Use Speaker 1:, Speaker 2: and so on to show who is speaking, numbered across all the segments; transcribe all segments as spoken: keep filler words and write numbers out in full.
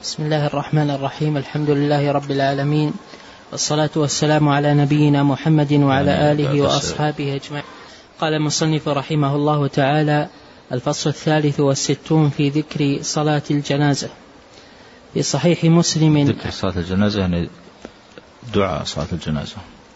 Speaker 1: بسم الله الرحمن الرحيم. الحمد لله رب العالمين، والصلاة والسلام على نبينا محمد وعلى آله وأصحابه أجمعين. قال المصنف رحمه الله تعالى: الفصل الثالث والستون في ذكر صلاة الجنازة. في صحيح مسلم
Speaker 2: ذكر صلاة الجنازة يعني دعاء صلاة الجنازة.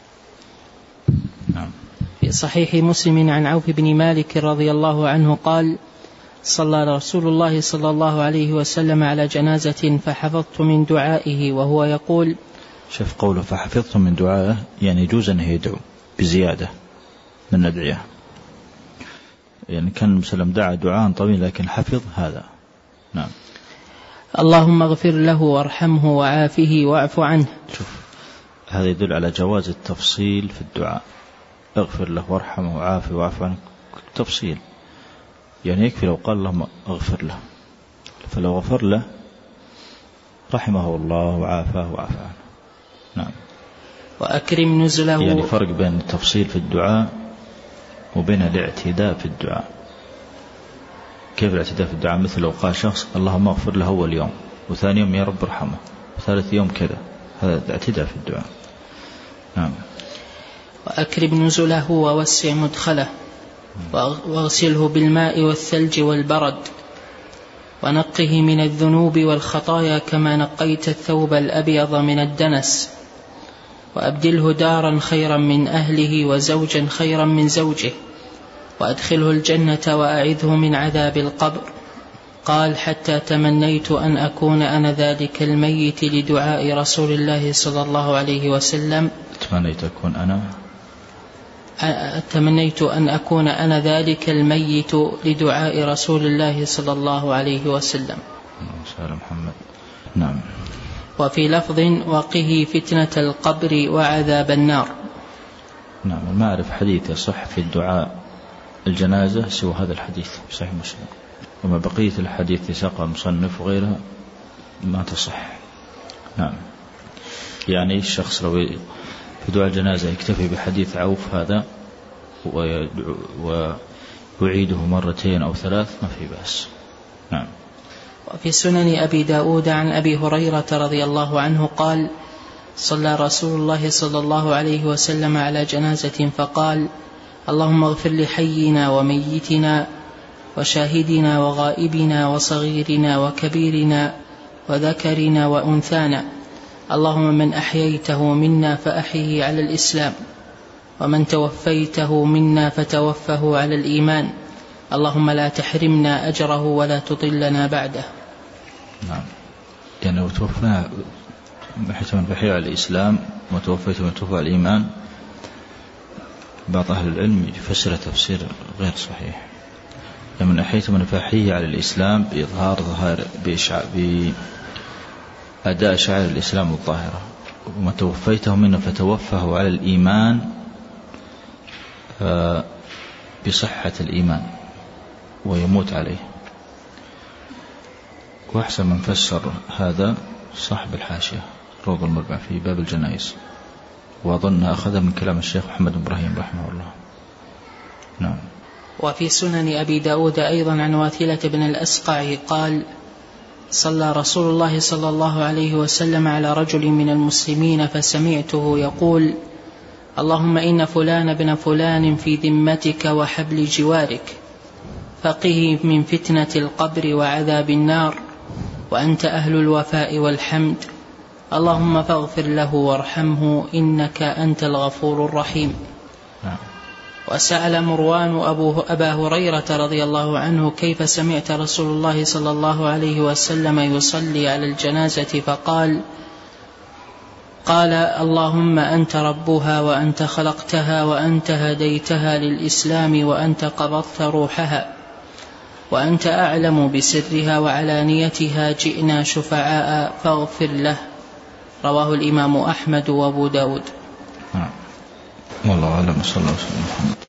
Speaker 2: نعم.
Speaker 1: في صحيح مسلم عن عوف بن مالك رضي الله عنه قال: صلى رسول الله صلى الله عليه وسلم على جنازة فحفظت من دعائه وهو يقول.
Speaker 2: شوف قوله فحفظت من دعائه، يعني يجوز أنه يدعو بزيادة من الأدعية، يعني كان مسلم دعا دعاء طويل لكن حفظ هذا. نعم.
Speaker 1: اللهم اغفر له وارحمه وعافه واعف عنه.
Speaker 2: شوف هذا يدل على جواز التفصيل في الدعاء، اغفر له وارحمه وعافه واعف عنه، تفصيل، يعني يكفي لو قال اللهم اغفر له، فلو غفر له رحمه الله وعافاه وعافى عنه. نعم.
Speaker 1: وأكرم نزله،
Speaker 2: يعني فرق بين التفصيل في الدعاء وبين الاعتداء في الدعاء. كيف الاعتداء في الدعاء؟ مثل لو قال شخص اللهم اغفر له أول يوم، وثاني يوم يا رب ارحمه، وثالث يوم كذا، هذا الاعتداء في الدعاء. نعم.
Speaker 1: وأكرم نزله ووسع مدخله، واغسله بالماء والثلج والبرد، ونقه من الذنوب والخطايا كما نقيت الثوب الأبيض من الدنس، وأبدله دارا خيرا من أهله وزوجا خيرا من زوجه، وأدخله الجنة وأعذه من عذاب القبر. قال: حتى تمنيت أن أكون أنا ذلك الميت لدعاء رسول الله صلى الله عليه وسلم.
Speaker 2: تمنيت أكون أنا
Speaker 1: تمنيت أن أكون أنا ذلك الميت لدعاء رسول الله صلى الله عليه وسلم.
Speaker 2: محمد. نعم.
Speaker 1: وفي لفظ: وقه فتنة القبر وعذاب النار.
Speaker 2: نعم. ما أعرف حديث يصح في الدعاء الجنازة سوى هذا الحديث في صحيح مسلم، وما بقية الحديث يساق المصنف وغيرها ما تصح. نعم. يعني الشخص لو في دعاء الجنازة يكتفي بحديث عوف هذا ويعيده مرتين أو ثلاث ما في بأس. نعم.
Speaker 1: وفي سنن أبي داود عن أبي هريرة رضي الله عنه قال: صلى رسول الله صلى الله عليه وسلم على جنازة فقال: اللهم اغفر لحينا وميتنا وشاهدنا وغائبنا وصغيرنا وكبيرنا وذكرنا وأنثانا، اللهم من أحييته منا فأحيه على الإسلام، ومن توفيته منا فتوفه على الإيمان، اللهم لا تحرمنا أجره ولا تضلنا بعده.
Speaker 2: نعم. يعني لو توفنا بحيث من بحيه على الإسلام وتوفيته من توفى على الإيمان، بعض أهل العلم يفسر تفسير غير صحيح. يعني من أحييته من فحيه على الإسلام بإظهار ظهار بأداء شعائر الإسلام الظاهرة، وما توفيته منه فتوفه على الإيمان بصحة الإيمان ويموت عليه. وأحسن من فسر هذا صاحب الحاشية روض المربع في باب الجنائز، وأظن أخذ من كلام الشيخ محمد بن إبراهيم رحمه الله. نعم.
Speaker 1: وفي سنن أبي داود أيضا عن واثلة بن الأسقع قال: صلى رسول الله صلى الله عليه وسلم على رجل من المسلمين فسمعته يقول: اللهم إن فلان بن فلان في ذمتك وحبل جوارك، فقه من فتنة القبر وعذاب النار، وأنت أهل الوفاء والحمد، اللهم فاغفر له وارحمه إنك أنت الغفور الرحيم. وسأل مروان أبو أبا هريرة رضي الله عنه: كيف سمعت رسول الله صلى الله عليه وسلم يصلي على الجنازة؟ فقال: قال: اللهم أنت ربها وأنت خلقتها وأنت هديتها للإسلام وأنت قبضت روحها وأنت أعلم بسرها وعلانيتها، جئنا شفعاء فاغفر له. رواه الإمام أحمد وأبو داود.
Speaker 2: والله أعلم. صلى الله عليه وسلم.